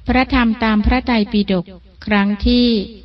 พระธรรมตามพระไตรปิฎกครั้งที่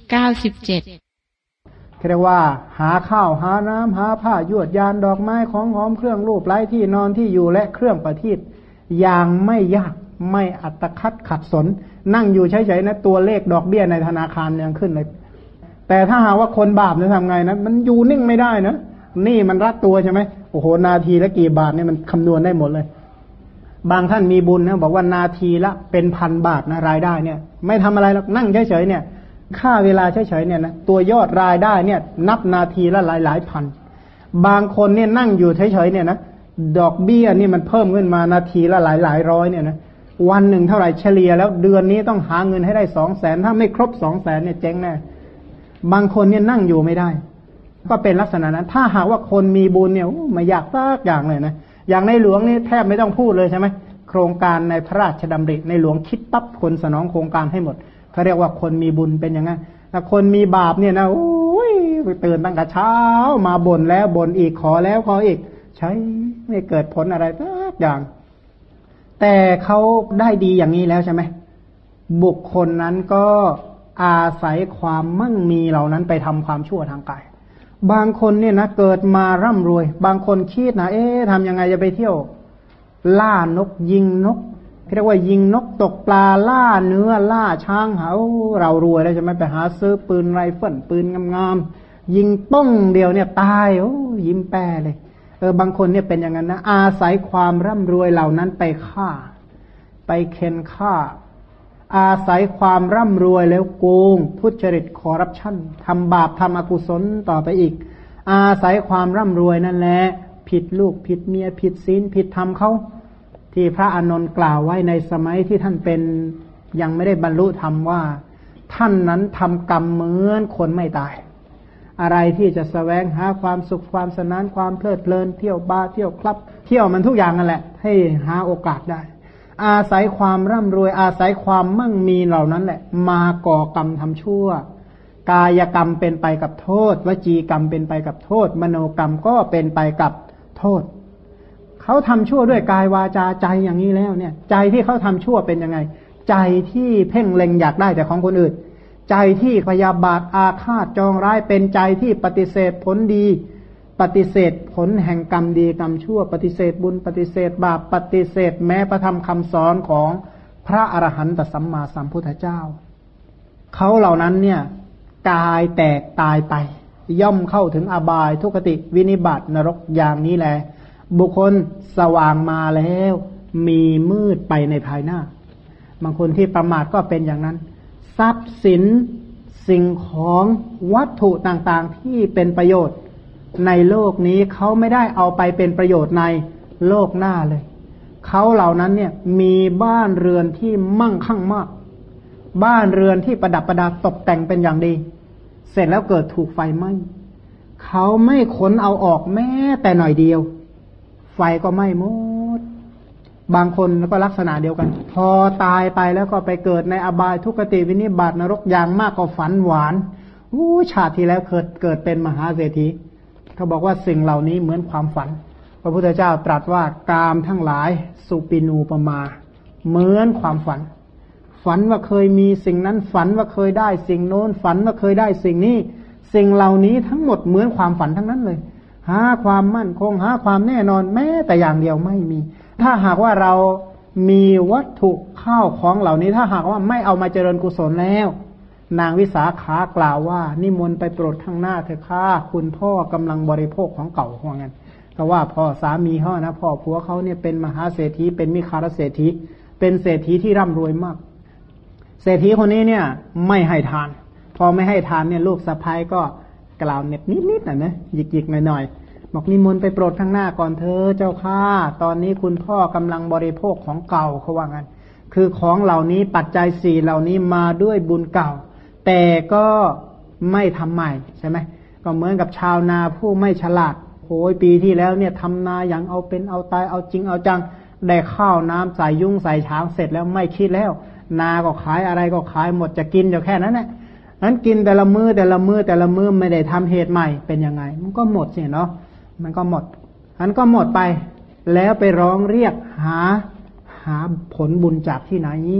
97 เรียกว่าหาข้าวหาน้ำหาผ้ายวดยานดอกไม้ของหอมเครื่องรูปไร้ที่นอนที่อยู่และเครื่องประทีปอย่างไม่ยากไม่อัตคัดขัดสนนั่งอยู่เฉยๆนะตัวเลขดอกเบี้ยในธนาคารยังขึ้นเลยแต่ถ้าหาว่าคนบาปจะทำไงนะมันอยู่นิ่งไม่ได้นะนี่มันรัดตัวใช่ไหมโอ้โหนาทีละกี่บาทเนี่ยมันคำนวณได้หมดเลยบางท่านมีบุญนะบอกว่านาทีละเป็นพันบาทนะรายได้เนี่ยไม่ทำอะไรหรอกนั่งเฉยๆเนี่ยค่าเวลาเฉยๆเนี่ยนะตัวยอดรายได้เนี่ยนับนาทีละหลายพันบางคนเนี่ยนั่งอยู่เฉยๆเนี่ยนะดอกเบี้ยนี่มันเพิ่มขึ้นมานาทีละหลายร้อยเนี่ยนะวันหนึ่งเท่าไหร่เฉลี่ยแล้วเดือนนี้ต้องหาเงินให้ได้200,000ถ้าไม่ครบ200,000เนี่ยเจ๊งแน่บางคนเนี่ยนั่งอยู่ไม่ได้ก็เป็นลักษณะนั้นถ้าหากว่าคนมีบุญเนี่ยไม่อยากสักอย่างเลยนะอย่างในหลวงนี่แทบไม่ต้องพูดเลยใช่ไหมโครงการในพระราชดำริในหลวงคิดปั๊บคนสนองโครงการให้หมดเขาเรียกว่าคนมีบุญเป็นอย่างนั้นถ้าคนมีบาปเนี่ยนะโอ้ยตื่นตั้งแต่เช้ามาบ่นแล้วบ่นอีกขอแล้วขออีกใช้ไม่เกิดผลอะไรสักอย่างแต่เขาได้ดีอย่างนี้แล้วใช่ไหมบุคคลนั้นก็อาศัยความมั่งมีเหล่านั้นไปทำความชั่วทางกายบางคนเนี่ยนะเกิดมาร่ำรวยบางคนคิดนะทำยังไงจะไปเที่ยวล่านกยิงนกเรียกว่ายิงนกตกปลาล่าเนื้อล่าช้างเรารวยแล้วใช่ไหมไปหาซื้อปืนไรเฟิลปืนงามๆยิงป้องเดียวเนี่ยตายยิ้มแป้เลยบางคนเนี่ยเป็นอย่างนั้นนะอาศัยความร่ำรวยเหล่านั้นไปฆ่าไปเค้นฆ่าอาศัยความร่ำรวยแล้วโกงทุจริตคอร์รัปชันทำบาปทำอกุศลต่อไปอีกอาศัยความร่ำรวยนั่นแหละผิดลูกผิดเมียผิดศีลผิดธรรมเขาที่พระอานนท์กล่าวไว้ในสมัยที่ท่านเป็นยังไม่ได้บรรลุธรรมว่าท่านนั้นทำกรรมเหมือนคนไม่ตายอะไรที่จะแสวงหาความสุขความสนานความเพลิดเพลินเที่ยวบาร์เที่ยวคลับเที่ยวมันทุกอย่างนั่นแหละให้หาโอกาสได้อาศัยความร่ำรวยอาศัยความมั่งมีเหล่านั้นแหละมาก่อกรรมทำชั่วกายกรรมเป็นไปกับโทษวจีกรรมเป็นไปกับโทษมโนกรรมก็เป็นไปกับโทษเขาทำชั่วด้วยกายวาจาใจอย่างนี้แล้วเนี่ยใจที่เขาทำชั่วเป็นยังไงใจที่เพ่งเล็งอยากได้แต่ของคนอื่นใจที่พยาบาทอาฆาตจองร้ายเป็นใจที่ปฏิเสธผลดีปฏิเสธผลแห่งกรรมดีกรรมชั่วปฏิเสธบุญปฏิเสธบาปปฏิเสธแม้พระธรรมคำสอนของพระอรหันตสัมมาสัมพุทธเจ้าเขาเหล่านั้นเนี่ยกายแตกตายไปย่อมเข้าถึงอบายทุกติวินิบาตนรกอย่างนี้แหละบุคคลสว่างมาแล้วมีมืดไปในภายหน้าบางคนที่ประมาทก็เป็นอย่างนั้นทรัพย์สินสิ่งของวัตถุต่างๆที่เป็นประโยชน์ในโลกนี้เขาไม่ได้เอาไปเป็นประโยชน์ในโลกหน้าเลยเขาเหล่านั้นเนี่ยมีบ้านเรือนที่มั่งคั่งมากบ้านเรือนที่ประดับประดาตกแต่งเป็นอย่างดีเสร็จแล้วเกิดถูกไฟไหม้เขาไม่ขนเอาออกแม้แต่หน่อยเดียวไฟก็ไหม้หมดบางคนก็ลักษณะเดียวกันพอตายไปแล้วก็ไปเกิดในอบายทุกขติวินิบาตนรกอย่างมากก็ฝันหวานชาติที่แล้วเกิดเป็นมหาเศรษฐีเขาบอกว่าสิ่งเหล่านี้เหมือนความฝันพระพุทธเจ้าตรัสว่ากามทั้งหลายสุปินูปมาเหมือนความฝันฝันว่าเคยมีสิ่งนั้นฝันว่าเคยได้สิ่งโน้นฝันว่าเคยได้สิ่งนี้สิ่งเหล่านี้ทั้งหมดเหมือนความฝันทั้งนั้นเลยหาความมั่นคงหาความแน่นอนแม้แต่อย่างเดียวไม่มีถ้าหากว่าเรามีวัตถุข้าวของเหล่านี้ถ้าหากว่าไม่เอามาเจริญกุศลแล้วนางวิสาขากล่าวว่านิมนต์ไปโปรดข้างหน้าเถอะค่ะคุณพ่อกำลังบริโภคของเก่าว่างั้นก็ว่าพ่อสามีเขานะพ่อผัวเขาเนี่ยเป็นมหาเศรษฐีเป็นมิคารเศรษฐีเป็นเศรษฐีที่ร่ำรวยมากเศรษฐีคนนี้เนี่ยไม่ให้ทานพอไม่ให้ทานเนี่ยลูกสะใภ้ก็กล่าวเน็บนิดๆนะหยิกๆหน่อยๆบอกนิมนต์ไปโปรดข้างหน้าก่อนเธอเจ้าค่ะตอนนี้คุณพ่อกำลังบริโภคของเก่าเขาว่างั้นคือของเหล่านี้ปัจจัยสี่เหล่านี้มาด้วยบุญเก่าแต่ก็ไม่ทำใหม่ใช่ไหมก็เหมือนกับชาวนาผู้ไม่ฉลาดโอ้ยปีที่แล้วเนี่ยทำนาอย่างเอาเป็นเอาตายเอาจริงเอาจังได้ข้าวน้ำใส่ยุ่งใส่ช้างเสร็จแล้วไม่คิดแล้วนาก็ขายอะไรก็ขายหมดจะกินอยู่แค่นั้นแหละนั้นกินแต่ละมือไม่ได้ทำเหตุใหม่เป็นยังไงมันก็หมดสิเนาะมันก็หมดอันก็หมดไปแล้วไปร้องเรียกหาผลบุญจากที่ไหน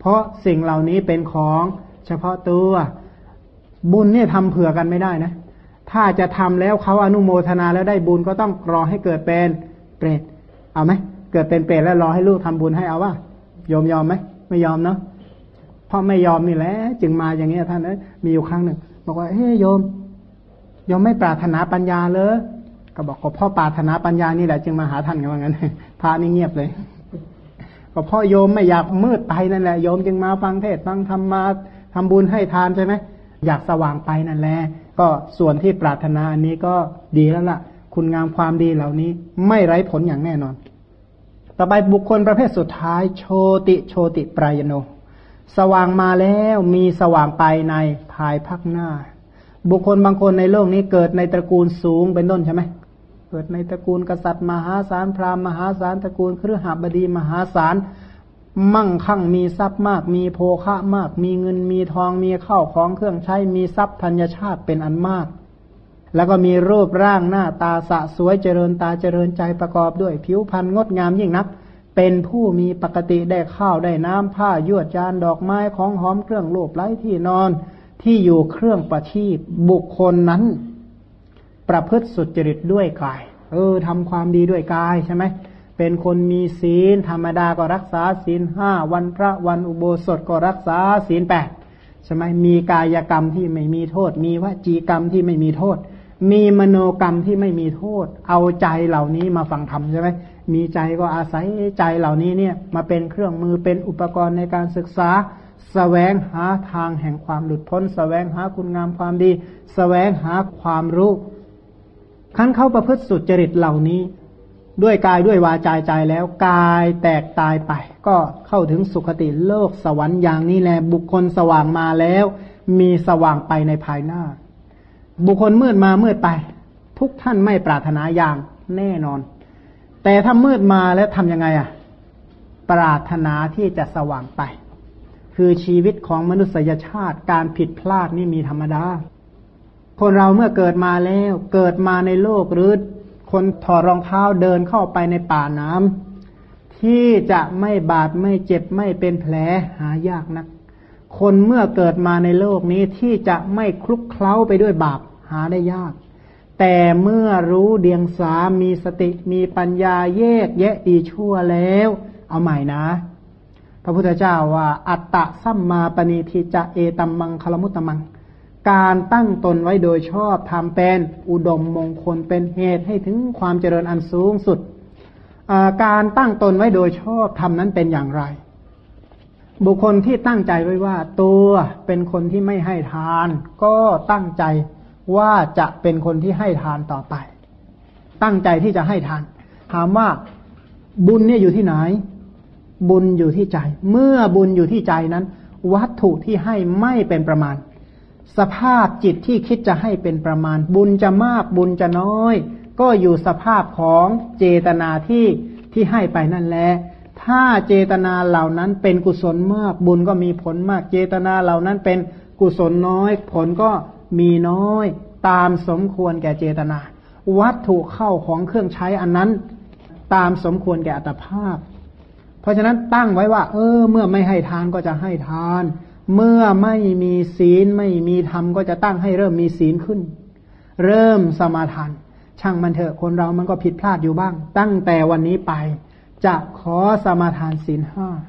เพราะสิ่งเหล่านี้เป็นของเฉพาะตัวบุญเนี่ยทำเผื่อกันไม่ได้นะถ้าจะทำแล้วเขาอนุโมทนาแล้วได้บุญก็ต้องรอให้เกิดเป็นเปรตเอาไหมเกิดเป็นเปรตแล้วรอให้ลูกทำบุญให้เอาว่ายอมไหมไม่ยอมเนาะเพราะไม่ยอมนี่แหละจึงมาอย่างนี้ท่านมีอยู่ครั้งหนึ่งบอกว่าเฮ้ยโยมไม่ปรารถนาปัญญาเลยก็บอกก็พ่อปรารถนาปัญญานี่แหละจึงมาหาท่านกันว่างั้นพระนี่เงียบเลยก็พ่อโยมไม่อยากมืดไปนั่นแหละโยมจึงมาฟังเทศน์ฟังธรรมมาทำบุญให้ทานใช่ไหมอยากสว่างไปนั่นแหละก็ส่วนที่ปรารถนาอันนี้ก็ดีแล้วล่ะคุณงามความดีเหล่านี้ไม่ไร้ผลอย่างแน่นอนต่อไปบุคคลประเภทสุดท้ายโชติปรายโนสว่างมาแล้วมีสว่างไปในภายภาคหน้าบุคคลบางคนในโลกนี้เกิดในตระกูลสูงเป็นต้นใช่ไหมเกิดในตระกูลกษัตริย์มหาศาลพราหมณ์มหาศาลตระกูลคฤหบดีมหาศาลมั่งคั่งมีทรัพย์มากมีโภคะมากมีเงินมีทองมีข้าวของเครื่องใช้มีทรัพย์ธัญชาติเป็นอันมากแล้วก็มีรูปร่างหน้าตาสะสวยเจริญตาเจริญใจประกอบด้วยผิวพรรณงดงามยิ่งนักเป็นผู้มีปกติได้ข้าวได้น้ำผ้ายวดยานดอกไม้ของหอมเครื่องรูปไล้ที่นอนที่อยู่เครื่องประทีปบุคคลนั้นประพฤติสุจริตด้วยกายทำความดีด้วยกายใช่ไหมเป็นคนมีศีลธรรมดาก็รักษาศีล5วันพระวันอุโบสถก็รักษาศีล8ใช่ไหมมีกายกรรมที่ไม่มีโทษมีวจีกรรมที่ไม่มีโทษมีมโนกรรมที่ไม่มีโทษเอาใจเหล่านี้มาฟังธรรมใช่ไหมมีใจก็อาศัยใจเหล่านี้เนี่ยมาเป็นเครื่องมือเป็นอุปกรณ์ในการศึกษาแสวงหาทางแห่งความหลุดพ้นแสวงหาคุณงามความดีแสวงหาความรู้ขั้นเข้าประพฤติสุจริตเหล่านี้ด้วยกายด้วยวาจาใจแล้วกายแตกตายไปก็เข้าถึงสุคติโลกสวรรค์อย่างนี้แหละบุคคลสว่างมาแล้วมีสว่างไปในภายหน้าบุคคลมืดมามืดไปทุกท่านไม่ปรารถนาอย่างแน่นอนแต่ถ้ามืดมาแล้วทำยังไงปรารถนาที่จะสว่างไปคือชีวิตของมนุษยชาติการผิดพลาดนี่มีธรรมดาคนเราเมื่อเกิดมาแล้วเกิดมาในโลกหรือคนถอดรองเท้าเดินเข้าไปในป่าน้ำที่จะไม่บาดไม่เจ็บไม่เป็นแผลหายากนักคนเมื่อเกิดมาในโลกนี้ที่จะไม่คลุกเคล้าไปด้วยบาปหาได้ยากแต่เมื่อรู้เดียงสามีสติมีปัญญาแยกแยะดีชั่วแล้วเอาใหม่นะพระพุทธเจ้าว่าอัตตะสัมมาปณิทิจะเอตัมมังคลมุตตมังการตั้งตนไว้โดยชอบทำเป็นอุดมมงคลเป็นเหตุให้ถึงความเจริญอันสูงสุดการตั้งตนไว้โดยชอบทำนั้นเป็นอย่างไรบุคคลที่ตั้งใจไว้ว่าตัวเป็นคนที่ไม่ให้ทานก็ตั้งใจว่าจะเป็นคนที่ให้ทานต่อไปตั้งใจที่จะให้ทานถามว่าบุญเนี่ยอยู่ที่ไหนบุญอยู่ที่ใจเมื่อบุญอยู่ที่ใจนั้นวัตถุที่ให้ไม่เป็นประมาณสภาพจิตที่คิดจะให้เป็นประมาณบุญจะมากบุญจะน้อยก็อยู่สภาพของเจตนาที่ให้ไปนั่นแหละถ้าเจตนาเหล่านั้นเป็นกุศลมากบุญก็มีผลมากเจตนาเหล่านั้นเป็นกุศลน้อยผลก็มีน้อยตามสมควรแก่เจตนาวัตถุเข้าของเครื่องใช้อันนั้นตามสมควรแก่อัตภาพเพราะฉะนั้นตั้งไว้ว่าเมื่อไม่ให้ทานก็จะให้ทานเมื่อไม่มีศีลไม่มีธรรมก็จะตั้งให้เริ่มมีศีลขึ้นเริ่มสมาทานช่างมันเถอะคนเรามันก็ผิดพลาดอยู่บ้างตั้งแต่วันนี้ไปจะขอสมาทานศีล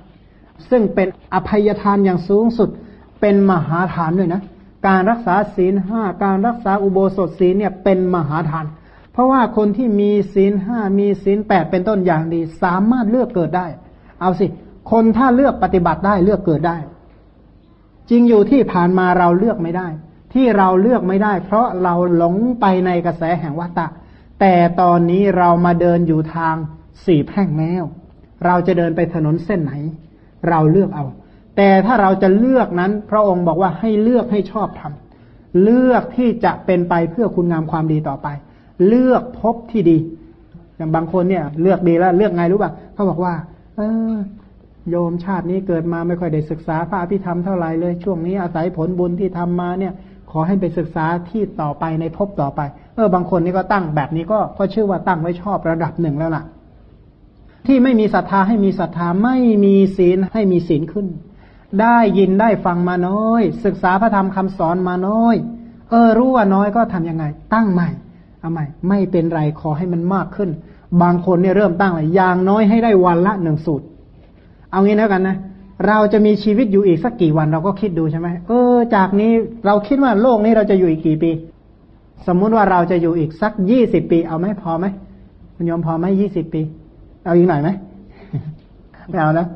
5ซึ่งเป็นอภัยทานอย่างสูงสุดเป็นมหาทานด้วยนะการรักษาศีล5การรักษาอุโบสถศีลเนี่ยเป็นมหาทานเพราะว่าคนที่มีศีล5มีศีล8เป็นต้นอย่างดีสามารถเลือกเกิดได้เอาสิคนถ้าเลือกปฏิบัติได้เลือกเกิดได้จริงอยู่ที่ผ่านมาเราเลือกไม่ได้ที่เราเลือกไม่ได้เพราะเราหลงไปในกระแสแห่งวัฏฏะแต่ตอนนี้เรามาเดินอยู่ทาง4แพร่งแล้วเราจะเดินไปถนนเส้นไหนเราเลือกเอาแต่ถ้าเราจะเลือกนั้นพระองค์บอกว่าให้เลือกให้ชอบทำเลือกที่จะเป็นไปเพื่อคุณงามความดีต่อไปเลือกพบที่ดีอย่างบางคนเนี่ยเลือกดีแล้วเลือกไงรู้ป่ะเขาบอกว่าโยมชาตินี้เกิดมาไม่ค่อยได้ศึกษาพระอภิธรรมเท่าไหร่เลยช่วงนี้อาศัยผลบุญที่ทำมาเนี่ยขอให้ไปศึกษาที่ต่อไปในภพต่อไปบางคนนี่ก็ตั้งแบบนี้ก็ชื่อว่าตั้งไว้ชอบระดับหนึ่งแล้วล่ะที่ไม่มีศรัทธาให้มีศรัทธาไม่มีศีลให้มีศีลขึ้นได้ยินได้ฟังมาน้อยศึกษาพระธรรมคำสอนมาน้อยรู้ว่าน้อยก็ทำยังไงตั้งใหม่เอาใหม่ไม่เป็นไรขอให้มันมากขึ้นบางคนเนี่ยเริ่มตั้งเลยอย่างน้อยให้ได้วันละ1 สูตรเอางี้แล้วกันนะเราจะมีชีวิตอยู่อีกสักกี่วันเราก็คิดดูใช่ไหมจากนี้เราคิดว่าโลกนี้เราจะอยู่อีกกี่ปีสมมุติว่าเราจะอยู่อีกสัก20 ปีเอาไหมพอไหมคุณโยมพอไหม20 ปีเอาอีกหน่อยไหม ไม่เอานะ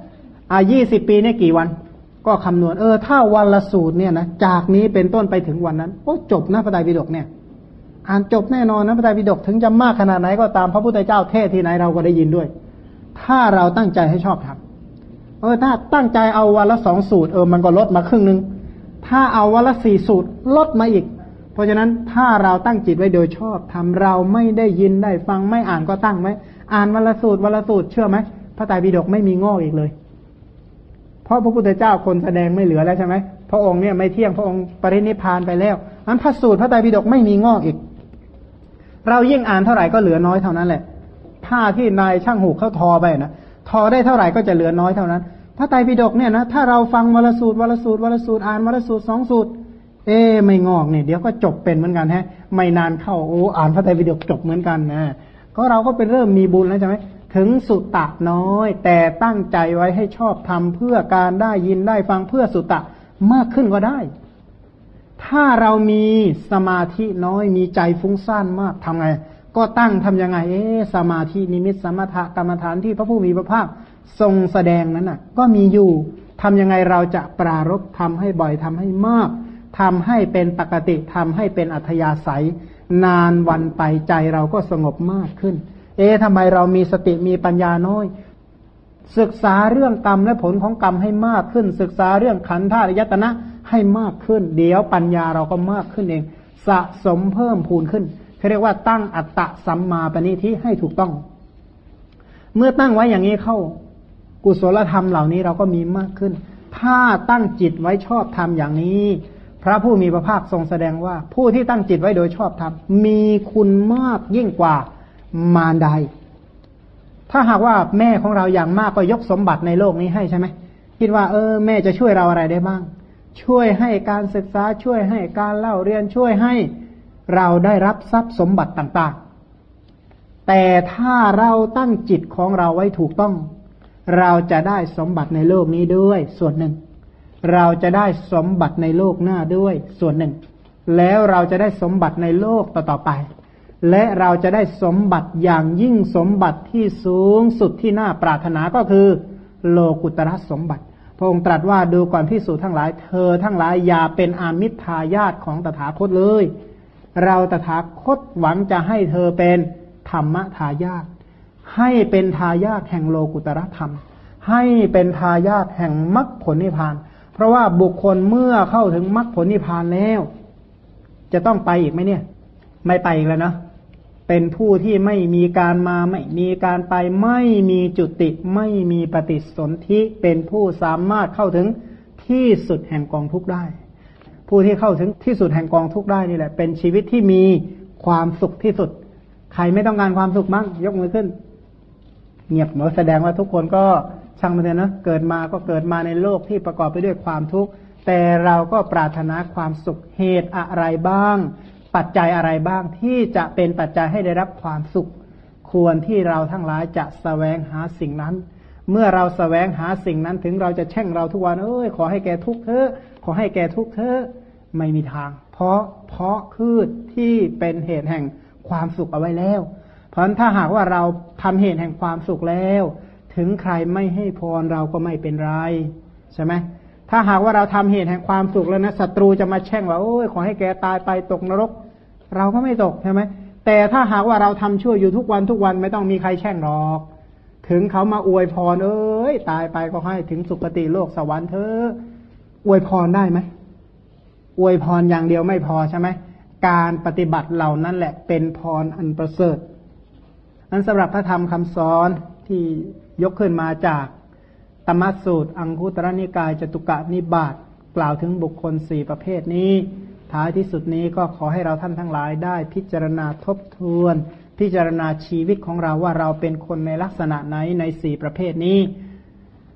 20 ปีเนี่ยกี่วันก็คำนวณถ้าวันละสูตรเนี่ยนะจากนี้เป็นต้นไปถึงวันนั้นจบนะพระไตรปิฎกเนี่ยอ่านจบแน่นอนนะพระไตรปิฎกถึงจะมากขนาดไหนก็ตามพระพุทธเจ้าเทศที่ไหนเราก็ได้ยินด้วยถ้าเราตั้งใจให้ชอบทำถ้าตั้งใจเอาวันละ2 สูตรมันก็ลดมาครึ่งนึงถ้าเอาวันละ4 สูตรลดมาอีกเพราะฉะนั้นถ้าเราตั้งจิตไว้โดยชอบทำเราไม่ได้ยินได้ฟังไม่อ่านก็ตั้งไว้อ่านวันละสูตรวันละสูตรเชื่อไหมพระไตรปิฎกไม่มีงอกอีกเลยเพราะพระพุทธเจ้าคนแสดงไม่เหลือแล้วใช่ไหมพระองค์เนี่ยไม่เที่ยงพระองค์ปรินิพพานไปแล้วนั้นพระสูตรพระไตรปิฎกไม่มีงอกอีกเรายิ่งอ่านเท่าไหร่ก็เหลือน้อยเท่านั้นแหละผ้าที่นายช่างหูกเขาทอไปนะทอได้เท่าไหร่ก็จะเหลือน้อยเท่านั้นพระไตรปิฎกเนี่ยนะถ้าเราฟังวันละสูตรวันละสูตรวันละสูตรอ่านวันละสูตร2 สูตรไม่งอกเนี่ยเดี๋ยวก็จบเป็นเหมือนกันฮะไม่นานเข้าอ่านพระไตรปิฎกจบเหมือนกันนะก็เราก็เป็นเริ่มมีบุญแล้วใช่ไหมถึงสุตตะน้อยแต่ตั้งใจไว้ให้ชอบทำเพื่อการได้ยินได้ฟังเพื่อสุตตะมากขึ้นก็ได้ถ้าเรามีสมาธิน้อยมีใจฟุ้งซ่านมากทำไงก็ตั้งทำยังไงสมาธินิมิตสมถกรรมฐานที่พระผู้มีพระภาคทรงแสดงนั้นน่ะก็มีอยู่ทำยังไงเราจะปรารภทำให้บ่อยทำให้มากทำให้เป็นปกติทำให้เป็นอัธยาศัยนานวันไปใจเราก็สงบมากขึ้นทำไมเรามีสติมีปัญญาน้อยศึกษาเรื่องกรรมและผลของกรรมให้มากขึ้นศึกษาเรื่องขันธ์ธาตุอายตนะให้มากขึ้นเดี๋ยวปัญญาเราก็มากขึ้นเองสะสมเพิ่มพูนขึ้นเขาเรียกว่าตั้งอัตตะสัมมาปณิธิให้ถูกต้องเมื่อตั้งไว้อย่างนี้เข้ากุศลธรรมเหล่านี้เราก็มีมากขึ้นถ้าตั้งจิตไว้ชอบธรรมอย่างนี้พระผู้มีพระภาคทรงแสดงว่าผู้ที่ตั้งจิตไว้โดยชอบธรรมมีคุณมากยิ่งกว่ามารดาถ้าหากว่าแม่ของเราอย่างมากก็ยกสมบัติในโลกนี้ให้ใช่ไหมคิดว่าแม่จะช่วยเราอะไรได้บ้างช่วยให้การศึกษาช่วยให้การเล่าเรียนช่วยให้เราได้รับทรัพย์สมบัติต่างๆแต่ถ้าเราตั้งจิตของเราไว้ถูกต้องเราจะได้สมบัติในโลกนี้ด้วยส่วนหนึ่งเราจะได้สมบัติในโลกหน้าด้วยส่วนหนึ่งแล้วเราจะได้สมบัติในโลกต่อๆไปและเราจะได้สมบัติอย่างยิ่งสมบัติที่สูงสุดที่น่าปรารถนาก็คือโลกุตรสมบัติพระองค์ตรัสว่าดูก่อนภิกษุทั้งหลายเธอทั้งหลายอย่าเป็นอามิตรทายาทของตถาคตเลยเราตถาคตหวังจะให้เธอเป็นธรรมทายาทให้เป็นทายาทแห่งโลกุตรธรรมให้เป็นทายาทแห่งมรรคผลนิพพานเพราะว่าบุคคลเมื่อเข้าถึงมรรคผลนิพพานแล้วจะต้องไปอีกไหมเนี่ยไม่ไปอีกแล้วนะเป็นผู้ที่ไม่มีการมาไม่มีการไปไม่มีจุติไม่มีปฏิสนธิเป็นผู้สามารถเข้าถึงที่สุดแห่งกองทุกข์ได้ผู้ที่เข้าถึงที่สุดแห่งกองทุกข์ได้นี่แหละเป็นชีวิตที่มีความสุขที่สุดใครไม่ต้องการความสุขบ้างยกมือขึ้นเงียบหมดแสดงว่าทุกคนก็ช่างมันเถอะนะเกิดมาก็เกิดมาในโลกที่ประกอบไปด้วยความทุกข์แต่เราก็ปรารถนาความสุขเหตุอะไรบ้างปัจจัยอะไรบ้างที่จะเป็นปัจจัยให้ได้รับความสุขควรที่เราทั้งหลายจะแสวงหาสิ่งนั้นเมื่อเราแสวงหาสิ่งนั้นถึงเราจะแช่งเราทุกวันขอให้แกทุกข์เถอะขอให้แกทุกข์เถอะไม่มีทางเพราะพืชที่เป็นเหตุแห่งความสุขเอาไว้แล้วเพราะฉะนั้นถ้าหากว่าเราทำเหตุแห่งความสุขแล้วถึงใครไม่ให้พรเราก็ไม่เป็นไรใช่ไหมถ้าหากว่าเราทำเหตุแห่งความสุขแล้วนะศัตรูจะมาแช่งว่าขอให้แกตายไปตกนรกเราก็ไม่ตกใช่ไหมแต่ถ้าหากว่าเราทำชั่วอยู่ทุกวันไม่ต้องมีใครแช่งหรอกถึงเขามาอวยพรตายไปก็ให้ถึงสุคติโลกสวรรค์เถอะอวยพรได้ไหมอวยพรอย่างเดียวไม่พอใช่ไหมการปฏิบัติเหล่านั้นแหละเป็นพรอันประเสริฐนั้นสำหรับพระธรรมคำสอนที่ยกขึ้นมาจากธรรมสูตรอังคุตรนิกายจตุกนิบาตกล่าวถึงบุคคล4ประเภทนี้ท้ายที่สุดนี้ก็ขอให้เราท่านทั้งหลายได้พิจารณาทบทวนพิจารณาชีวิตของเราว่าเราเป็นคนในลักษณะไหนใน4ประเภทนี้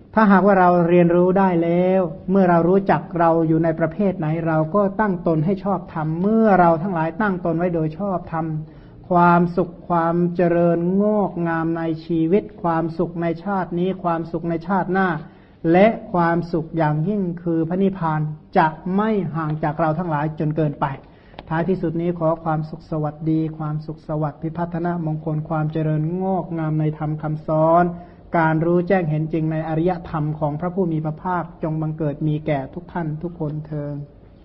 ถ้าหากว่าเราเรียนรู้ได้แล้วเมื่อเรารู้จักเราอยู่ในประเภทไหนเราก็ตั้งตนให้ชอบธรรมเมื่อเราทั้งหลายตั้งตนไว้โดยชอบธรรมความสุขความเจริญงอกงามในชีวิตความสุขในชาตินี้ความสุขในชาติหน้าและความสุขอย่างยิ่งคือพระนิพพานจะไม่ห่างจากเราทั้งหลายจนเกินไปท้ายที่สุดนี้ขอความสุขสวัสดีความสุขสวัสดิ์พิพัฒนมงคลความเจริญงอกงามในธรรมคำสอนการรู้แจ้งเห็นจริงในอริยธรรมของพระผู้มีพระภาคจงบังเกิดมีแก่ทุกท่านทุกคนเทอญ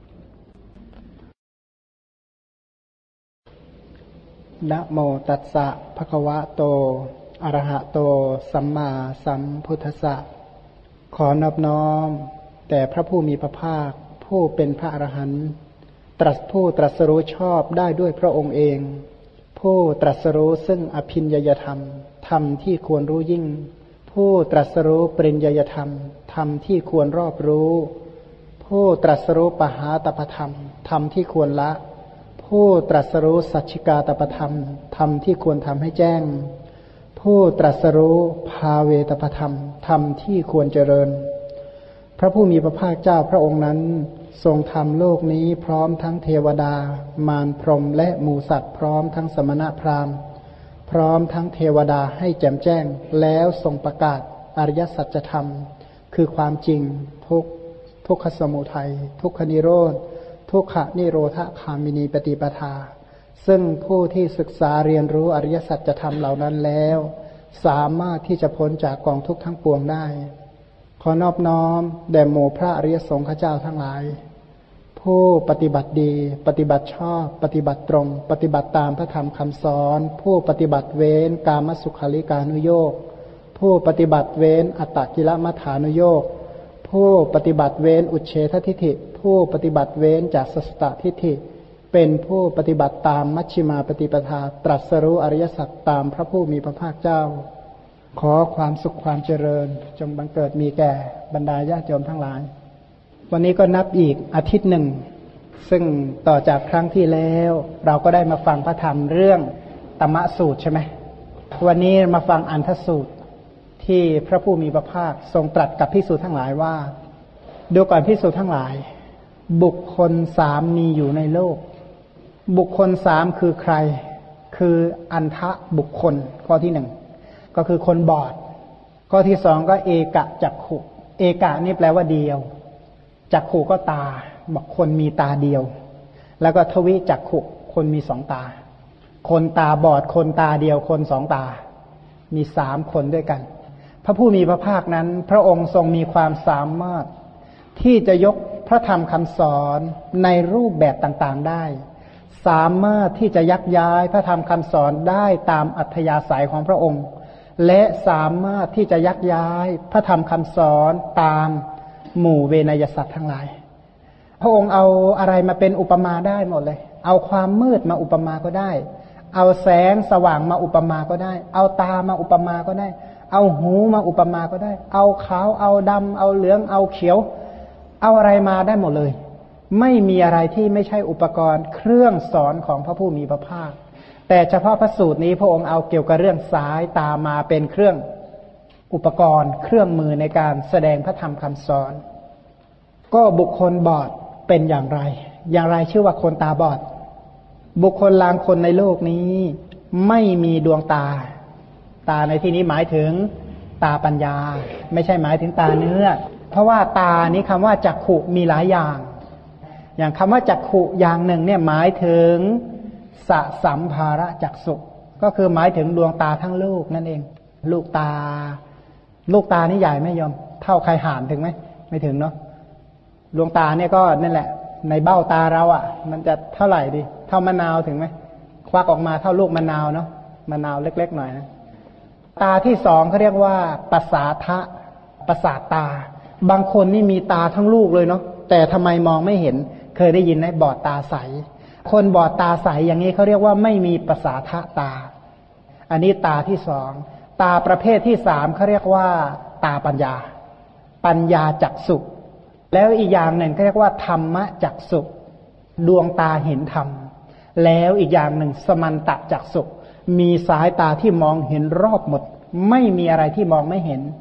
นะโมตัสสะภะคะวะโตอะระหะโตสัมมาสัมพุทธัสสะขอนอบน้อมแต่พระผู้มีพระภาคผู้เป็นพระอรหันต์ตรัสรู้ชอบได้ด้วยพระองค์เองผู้ตรัสรู้ซึ่งอภิญญยธรรมธรรมที่ควรรู้ยิ่งผู้ตรัสรู้ปริญญยธรรมธรรมที่ควรรอบรู้ผู้ตรัสรู้ปหาตปธรรมธรรมที่ควรละผู้ตรัสรู้สัจฉิกาตปธรรมธรรมที่ควรทำให้แจ้งผู้ตรัสรู้ภาเวตปธรรมธรรมที่ควรเจริญพระผู้มีพระภาคเจ้าพระองค์นั้นทรงทำโลกนี้พร้อมทั้งเทวดามารพรหมและหมู่สัตว์พร้อมทั้งสมณพราหมณ์พร้อมทั้งเทวดาให้แจ่มแจ้งแล้วทรงประกาศอริยสัจธรรมคือความจริงทุกขสมุทัยทุกขนิโรธทุกขนิโรธคามินีปฏิปทาซึ่งผู้ที่ศึกษาเรียนรู้อริยสัจธรรมเหล่านั้นแล้วสามารถที่จะพ้นจากกองทุกข์ทั้งปวงได้ขอนอบน้อมแด่หมู่พระอริยสงฆ์เจ้าทั้งหลายผู้ปฏิบัติดีปฏิบัติชอบปฏิบัติตรงปฏิบัติตามพระธรรมคำสอนผู้ปฏิบัติเว้นกามสุขาริกานุโยคผู้ปฏิบัติเว้นอัตตกิลมัฏฐานุโยคผู้ปฏิบัติเว้นอุเฉททิฏฐิผู้ปฏิบัติเว้นจากสัสตทิฏฐิเป็นผู้ปฏิบัติตามมัชฌิมาปฏิปทาตรัสรู้อริยสัจตามพระผู้มีพระภาคเจ้าขอความสุขความเจริญจงบังเกิดมีแก่บรรดาญาติโยมทั้งหลายวันนี้ก็นับอีกอาทิตย์หนึ่งซึ่งต่อจากครั้งที่แล้วเราก็ได้มาฟังพระธรรมเรื่องตมะสูตรใช่ไหมวันนี้มาฟังอันทสูตรที่พระผู้มีพระภาคทรงตรัสกับภิกษุทั้งหลายว่าดูก่อนภิกษุทั้งหลายบุคคลสามมีอยู่ในโลกบุคคลสามคือใครคืออันทะบุคคลข้อที่หนึ่งก็คือคนบอดข้อที่สองก็เอกะจักขุเอกะนี่แปลว่าเดียวจักขุก็ตาบอกคนมีตาเดียวแล้วก็ทวิจักขุคนมีสองตาคนตาบอดคนตาเดียวคนสองตามีสามคนด้วยกันพระผู้มีพระภาคนั้นพระองค์ทรงมีความสามารถที่จะยกพระธรรมคำสอนในรูปแบบต่างๆได้สามารถที่จะยักย้ายพระธรรมคำสอนได้ตามอัธยาศัยของพระองค์และสามารถที่จะยักย้ายพระธรรมคำสอนตามหมู่เวนยสัตว์ทั้งหลายพระองค์เอาอะไรมาเป็นอุปมาได้หมดเลยเอาความมืดมาอุปมาก็ได้เอาแสงสว่างมาอุปมาก็ได้เอาตามาอุปมาก็ได้เอาหูมาอุปมาก็ได้เอาขาวเอาดำเอาเหลืองเอาเขียวเอาอะไรมาได้หมดเลยไม่มีอะไรที่ไม่ใช่อุปกรณ์เครื่องสอนของพระผู้มีพระภาคแต่เฉพาะพระสูตรนี้พระองค์เอาเกี่ยวกับเรื่องสายตามาเป็นเครื่องอุปกรณ์เครื่องมือในการแสดงพระธรรมคำสอนก็บุคคลบอดเป็นอย่างไรชื่อว่าคนตาบอดบุคคลลางคนในโลกนี้ไม่มีดวงตาในที่นี้หมายถึงตาปัญญาไม่ใช่หมายถึงตาเนื้อเพราะว่าตานี้คำว่าจักขุมีหลายอย่างคำว่าจักขุอย่างหนึ่งเนี่ยหมายถึงสสัมภาระจักษุก็คือหมายถึงดวงตาทั้งลูกนั่นเองลูกตานี่ใหญ่ไหมโยมเท่าใครห่านถึงไหมไม่ถึงเนาะดวงตาเนี่ยก็นั่นแหละในเบ้าตาเราอ่ะมันจะเท่าไหร่ดีเท่ามะนาวถึงไหมควักออกมาเท่าลูกมะนาวเนาะมะนาวเล็กๆหน่อยนะตาที่สองเขาเรียกว่าประสาทะประสาทตาบางคนนี่มีตาทั้งลูกเลยเนาะแต่ทำไมมองไม่เห็นเคยได้ยินไหมบอดตาใสคนบอดตาใสอย่างนี้เขาเรียกว่าไม่มีประสาทะตาอันนี้ตาที่สองตาประเภทที่สามเขาเรียกว่าตาปัญญาจักษุแล้วอีกอย่างหนึ่งเขาเรียกว่าธรรมจักษุดวงตาเห็นธรรมแล้วอีกอย่างหนึ่งสมันตจักษุมีสายตาที่มองเห็นรอบหมดไม่มีอะไรที่มองไม่เห็น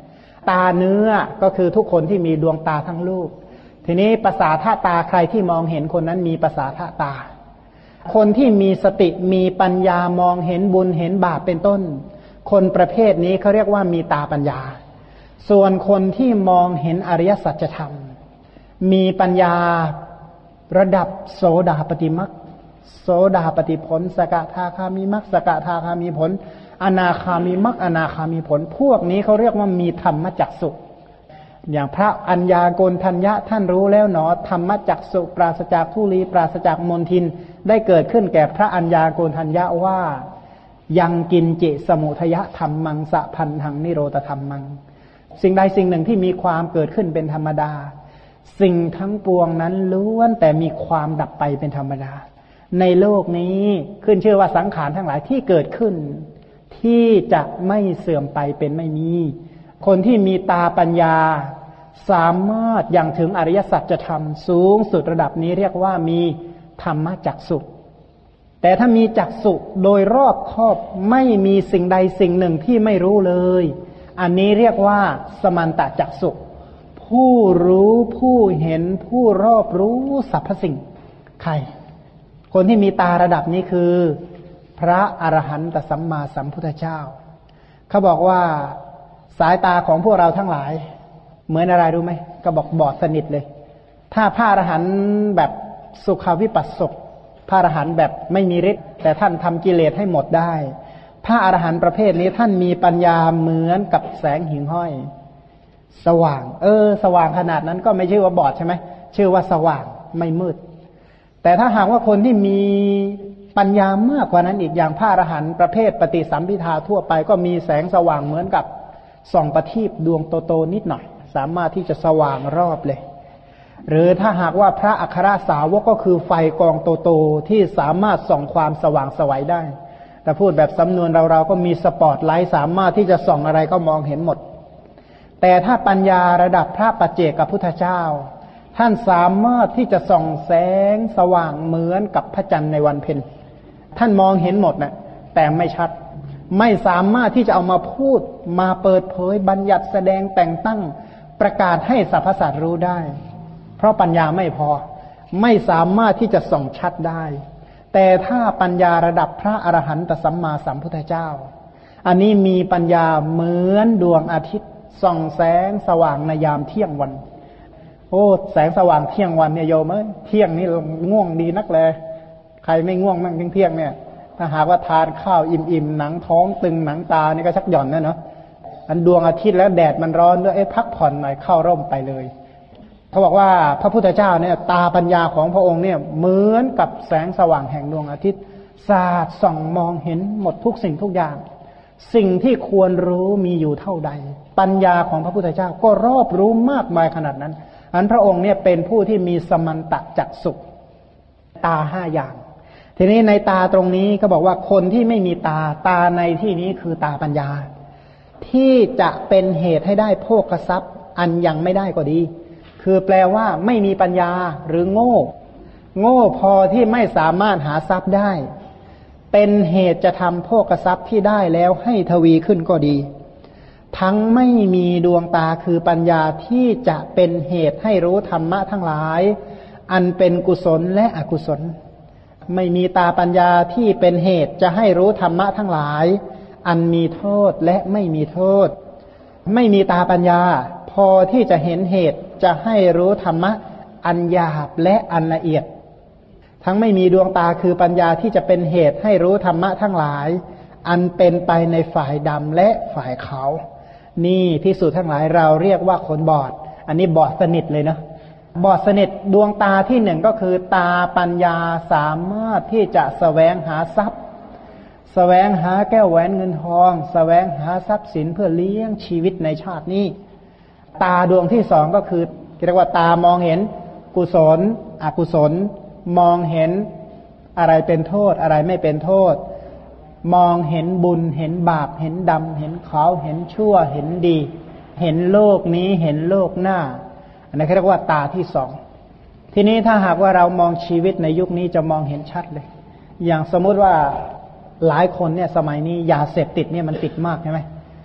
ตาเนื้อก็คือทุกคนที่มีดวงตาทั้งลูกทีนี้ภาษาท่าตาใครที่มองเห็นคนนั้นมีภาษาท่าตาคนที่มีสติมีปัญญามองเห็นบุญเห็นบาปเป็นต้นคนประเภทนี้เขาเรียกว่ามีตาปัญญาส่วนคนที่มองเห็นอริยสัจธรรมมีปัญญาระดับโสดาปัตติมรรคโสดาปัตติผลสกทาคามีมรรคสกทาคามีผลอนาคามีมรรคอนาคามีผลพวกนี้เขาเรียกว่ามีธรรมจักษุอย่างพระอัญญาโกณฑัญญะท่านรู้แล้วหนอธรรมจักษุปราศจากทุลีปราศจากมลทินได้เกิดขึ้นแก่พระอัญญาโกณฑัญญะว่ายังกินจิสมุทยธรรมมังสะพันธังนิโรธธรรมมังสิ่งใดสิ่งหนึ่งที่มีความเกิดขึ้นเป็นธรรมดาสิ่งทั้งปวงนั้นล้วนแต่มีความดับไปเป็นธรรมดาในโลกนี้ขึ้นชื่อว่าสังขารทั้งหลายที่เกิดขึ้นที่จะไม่เสื่อมไปเป็นไม่มีคนที่มีตาปัญญาสามารถยังถึงอริยสัจธรรมสูงสุดระดับนี้เรียกว่ามีธรรมจักษุแต่ถ้ามีจักษุโดยรอบคอบไม่มีสิ่งใดสิ่งหนึ่งที่ไม่รู้เลยอันนี้เรียกว่าสมันตจักษุผู้รู้ผู้เห็นผู้รอบรู้สรรพสิ่งใครคนที่มีตาระดับนี้คือพระอรหันตสัมมาสัมพุทธเจ้าเขาบอกว่าสายตาของพวกเราทั้งหลายเหมือนอะไรรู้ไหมก็บอกบอดสนิทเลยถ้าพระอรหันต์แบบสุขวิปัสสกพระอรหันต์แบบไม่มีฤทธิ์แต่ท่านทำกิเลสให้หมดได้พระอรหันต์ประเภทนี้ท่านมีปัญญาเหมือนกับแสงหิ่งห้อยสว่างสว่างขนาดนั้นก็ไม่ชื่อว่าบอดใช่ไหมชื่อว่าสว่างไม่มืดแต่ถ้าหากว่าคนที่มีปัญญามากกว่านั้นอีกอย่างพระอรหันต์ประเภทปฏิสัมภิทาทั่วไปก็มีแสงสว่างเหมือนกับส่องประทีปดวงโตๆนิดหน่อยสามารถที่จะสว่างรอบเลยหรือถ้าหากว่าพระอัครสาวกก็คือไฟกองโตๆที่สามารถส่องความสว่างไสวได้แต่พูดแบบสำนวนเราก็มีสปอตไลท์สามารถที่จะส่องอะไรก็มองเห็นหมดแต่ถ้าปัญญาระดับพระปัจเจกพุทธเจ้าท่านสามารถที่จะส่องแสงสว่างเหมือนกับพระจันทร์ในวันเพ็ญท่านมองเห็นหมดนะแต่ไม่ชัดไม่สามารถที่จะเอามาพูดมาเปิดเผยบัญญัติแสดงแต่งตั้งประกาศให้สรรพสัตว์รู้ได้เพราะปัญญาไม่พอไม่สามารถที่จะส่องชัดได้แต่ถ้าปัญญาระดับพระอรหันตสัมมาสัมพุทธเจ้าอันนี้มีปัญญาเหมือนดวงอาทิตย์ส่องแสงสว่างในยามเที่ยงวันโอ้แสงสว่างเที่ยงวันเนี่ยโยมเที่ยงนี่ง่วงดีนักเลยใครไม่ง่วงมั่งเที่ยงเนี่ยถ้าหากว่าทานข้าวอิ่มๆหนังท้องตึงหนังตานี่ก็ชักหย่อนนะเนาะอันดวงอาทิตย์แล้วแดดมันร้อนด้วยพักผ่อนหน่อยเข้าร่มไปเลยเขาบอกว่าพระพุทธเจ้าเนี่ยตาปัญญาของพระองค์เนี่ยเหมือนกับแสงสว่างแห่งดวงอาทิตย์สาดส่องมองเห็นหมดทุกสิ่งทุกอย่างสิ่งที่ควรรู้มีอยู่เท่าใดปัญญาของพระพุทธเจ้าก็รอบรู้มากมายขนาดนั้นอันพระองค์เนี่ยเป็นผู้ที่มีสมันตจักษุตา5อย่างทีนี้ในตาตรงนี้ก็บอกว่าคนที่ไม่มีตาในที่นี้คือตาปัญญาที่จะเป็นเหตุให้ได้โภคทรัพย์อันยังไม่ได้ก็ดีคือแปลว่าไม่มีปัญญาหรือโง่พอที่ไม่สามารถหาทรัพย์ได้เป็นเหตุจะทำโภคทรัพย์ที่ได้แล้วให้ทวีขึ้นก็ดีทั้งไม่มีดวงตาคือปัญญาที่จะเป็นเหตุให้รู้ธรรมะทั้งหลายอันเป็นกุศลและอกุศลไม่มีตาปัญญาที่เป็นเหตุจะให้รู้ธรรมะทั้งหลายอันมีโทษและไม่มีโทษไม่มีตาปัญญาพอที่จะเห็นเหตุจะให้รู้ธรรมะอันหยาบและอันละเอียดทั้งไม่มีดวงตาคือปัญญาที่จะเป็นเหตุให้รู้ธรรมะทั้งหลายอันเป็นไปในฝ่ายดำและฝ่ายขาวนี่ภิกษุทั้งหลายเราเรียกว่าคนบอดอันนี้บอดสนิทเลยนะบอดสนิทดวงตาที่หนึ่งก็คือตาปัญญาสามารถที่จะแสวงหาทรัพย์แสวงหาแก้วแหวนเงินทองแสวงหาทรัพย์สินเพื่อเลี้ยงชีวิตในชาตินี้ตาดวงที่สองก็คือเรียกว่าตามองเห็นกุศลอกุศลมองเห็นอะไรเป็นโทษอะไรไม่เป็นโทษมองเห็นบุญเห็นบาปเห็นดำเห็นขาวเห็นชั่วเห็นดีเห็นโลกนี้เห็นโลกหน้าอันนี้เรียกว่าตาที่สองทีนี้ถ้าหากว่าเรามองชีวิตในยุคนี้จะมองเห็นชัดเลยอย่างสมมุติว่าหลายคนเนี่ยสมัยนี้ยาเสพติดเนี่ยมันติดมากใช่ไหม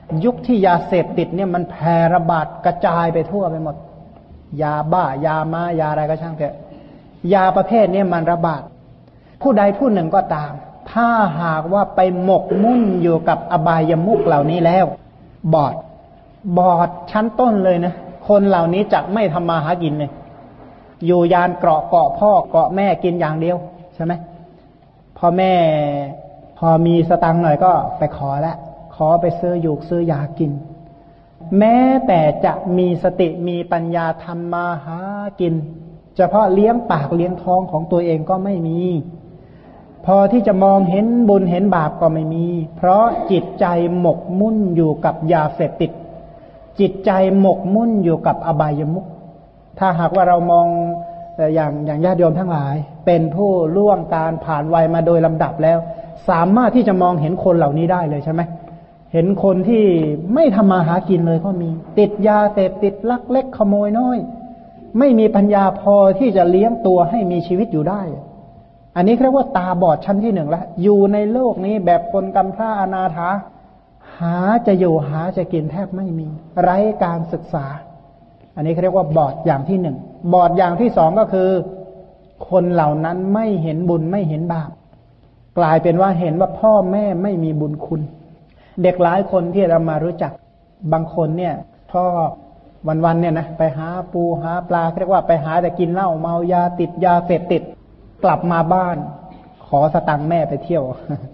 ยุคที่ยาเสพติดเนี่ยมันแพร่ระบาดกระจายไปทั่วไปหมดยาบ้ายามายาอะไรก็ช่างเถอะยาประเภทนี้มันระบาดผู้ใดผู้หนึ่งก็ตามถ้าหากว่าไปหมกมุ่นอยู่กับอบายมุขเหล่านี้แล้วบอดชั้นต้นเลยนะคนเหล่านี้จะไม่ทำมาหากินเลยอยู่ยานเกาะพ่อเกาะแม่กินอย่างเดียวใช่ไหมพ่อแม่พอมีสตังค์หน่อยก็ไปขอไปซื้อยูกซื้อยากินแม้แต่จะมีสติมีปัญญาทำมาหากินเฉพาะเลี้ยงปากเลี้ยงท้องของตัวเองก็ไม่มีพอที่จะมองเห็นบุญเห็นบาปก็ไม่มีเพราะจิตใจหมกมุ่นอยู่กับยาเสพติดจิตใจหมกมุ่นอยู่กับอบายมุขถ้าหากว่าเรามองอย่างญาติโยมทั้งหลายเป็นผู้ล่วงการผ่านวัยมาโดยลำดับแล้วสามารถที่จะมองเห็นคนเหล่านี้ได้เลยใช่ไหมเห็นคนที่ไม่ทำมาหากินเลยก็มีติดยาเสพติดลักเล็กขโมยน้อยไม่มีปัญญาพอที่จะเลี้ยงตัวให้มีชีวิตอยู่ได้อันนี้เรียกว่าตาบอดชั้นที่หนึ่งแล้วอยู่ในโลกนี้แบบคนกำพร้าอนาถาหาจะอยู่หาจะกินแทบไม่มีไร้การศึกษาอันนี้เรียกว่าบอดอย่างที่หนึ่งบอดอย่างที่สองก็คือคนเหล่านั้นไม่เห็นบุญไม่เห็นบาปกลายเป็นว่าเห็นว่าพ่อแม่ไม่มีบุญคุณเด็กหลายคนที่เรามารู้จักบางคนเนี่ยพ่อวันๆเนี่ยนะไปหาปูหาปลาเรียกว่าไปหาแต่กินเหล้าเมายาติดยาเสพติดกลับมาบ้านขอสตังค์แม่ไปเที่ยว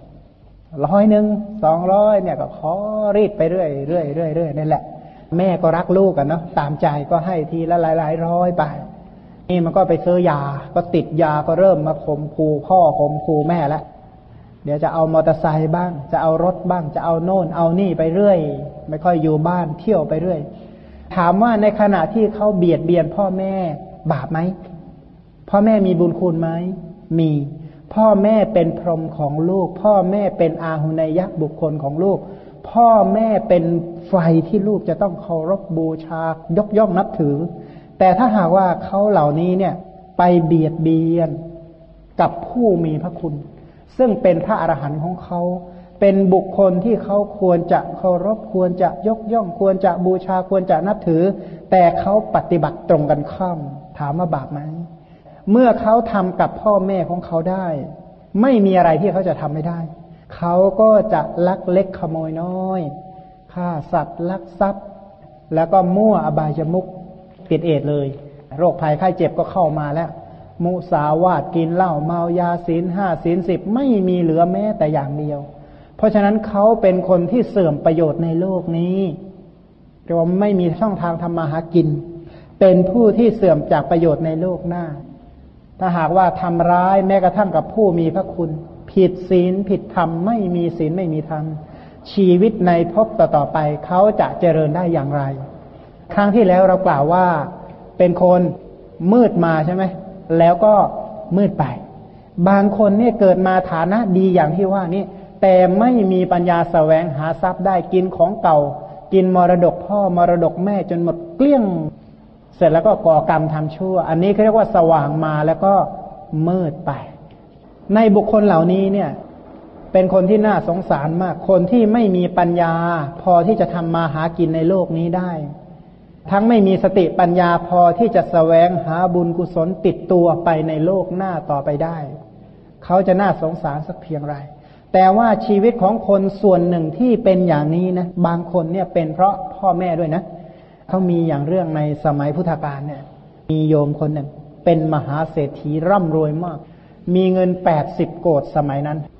100 200เนี่ยก็ขอรีดไปเรื่อยนั่นแหละแม่ก็รักลูกกันเนาะตามใจก็ให้ทีละหลายร้อยไปนี่มันก็ไปซื้อยาก็ติดยาก็เริ่มมาข่มขู่พ่อข่มขู่แม่แล้วเดี๋ยวจะเอามอเตอร์ไซค์บ้างจะเอารถบ้างจะเอาโน่นเอานี่ไปเรื่อยไม่ค่อยอยู่บ้านเที่ยวไปเรื่อยถามว่าในขณะที่เขาเบียดเบียนพ่อแม่บาปไหมพ่อแม่มีบุญคุณไหมมีพ่อแม่เป็นพรหมของลูกพ่อแม่เป็นอาหุเนยบุคคลของลูกพ่อแม่เป็นไฟที่ลูกจะต้องเคารพบูชายกย่องนับถือแต่ถ้าหากว่าเขาเหล่านี้เนี่ยไปเบียดเบียนกับผู้มีพระคุณซึ่งเป็นพระอรหันต์ของเขาเป็นบุคคลที่เขาควรจะเคารพควรจะยกย่องควรจะบูชาควรจะนับถือแต่เขาปฏิบัติตรงกันข้ามถามว่าบาปไหมเมื่อเขาทำกับพ่อแม่ของเขาได้ไม่มีอะไรที่เขาจะทำไม่ได้เขาก็จะลักเล็กขโมยน้อยฆ่าสัตว์ลักทรัพย์แล้วก็มั่วอบายมุขติดเอดส์เลยโรคภัยไข้เจ็บก็เข้ามาแล้วมุสาวาทกินเหล้าเมายาศีล5ศีล10ไม่มีเหลือแม้แต่อย่างเดียวเพราะฉะนั้นเขาเป็นคนที่เสื่อมประโยชน์ในโลกนี้เรียกว่าไม่มีช่องทางทำมาหากินเป็นผู้ที่เสื่อมจากประโยชน์ในโลกหน้าถ้าหากว่าทำร้ายแม้กระทั่งกับผู้มีพระคุณผิดศีลผิดธรรมไม่มีศีลไม่มีธรรมชีวิตในภพต่อๆไปเขาจะเจริญได้อย่างไรครั้งที่แล้วเรากล่าวว่าเป็นคนมืดมาใช่ไหมแล้วก็มืดไปบางคนเนี่ยเกิดมาฐานะดีอย่างที่ว่านี่แต่ไม่มีปัญญาแสวงหาทรัพย์ได้กินของเก่ากินมรดกพ่อมรดกแม่จนหมดเกลี้ยงเสร็จแล้วก็ก่อกรรมทำชั่วอันนี้เขาเรียกว่าสว่างมาแล้วก็มืดไปในบุคคลเหล่านี้เนี่ยเป็นคนที่น่าสงสารมากคนที่ไม่มีปัญญาพอที่จะทำมาหากินในโลกนี้ได้ทั้งไม่มีสติปัญญาพอที่จะแสวงหาบุญกุศลติดตัวไปในโลกหน้าต่อไปได้เขาจะน่าสงสารสักเพียงไรแต่ว่าชีวิตของคนส่วนหนึ่งที่เป็นอย่างนี้นะบางคนเนี่ยเป็นเพราะพ่อแม่ด้วยนะเขามีอย่างเรื่องในสมัยพุทธกาลเนี่ยมีโยมคนหนึ่งเป็นมหาเศรษฐีร่ำรวยมากมีเงิน80 โกฏสมัยนั้น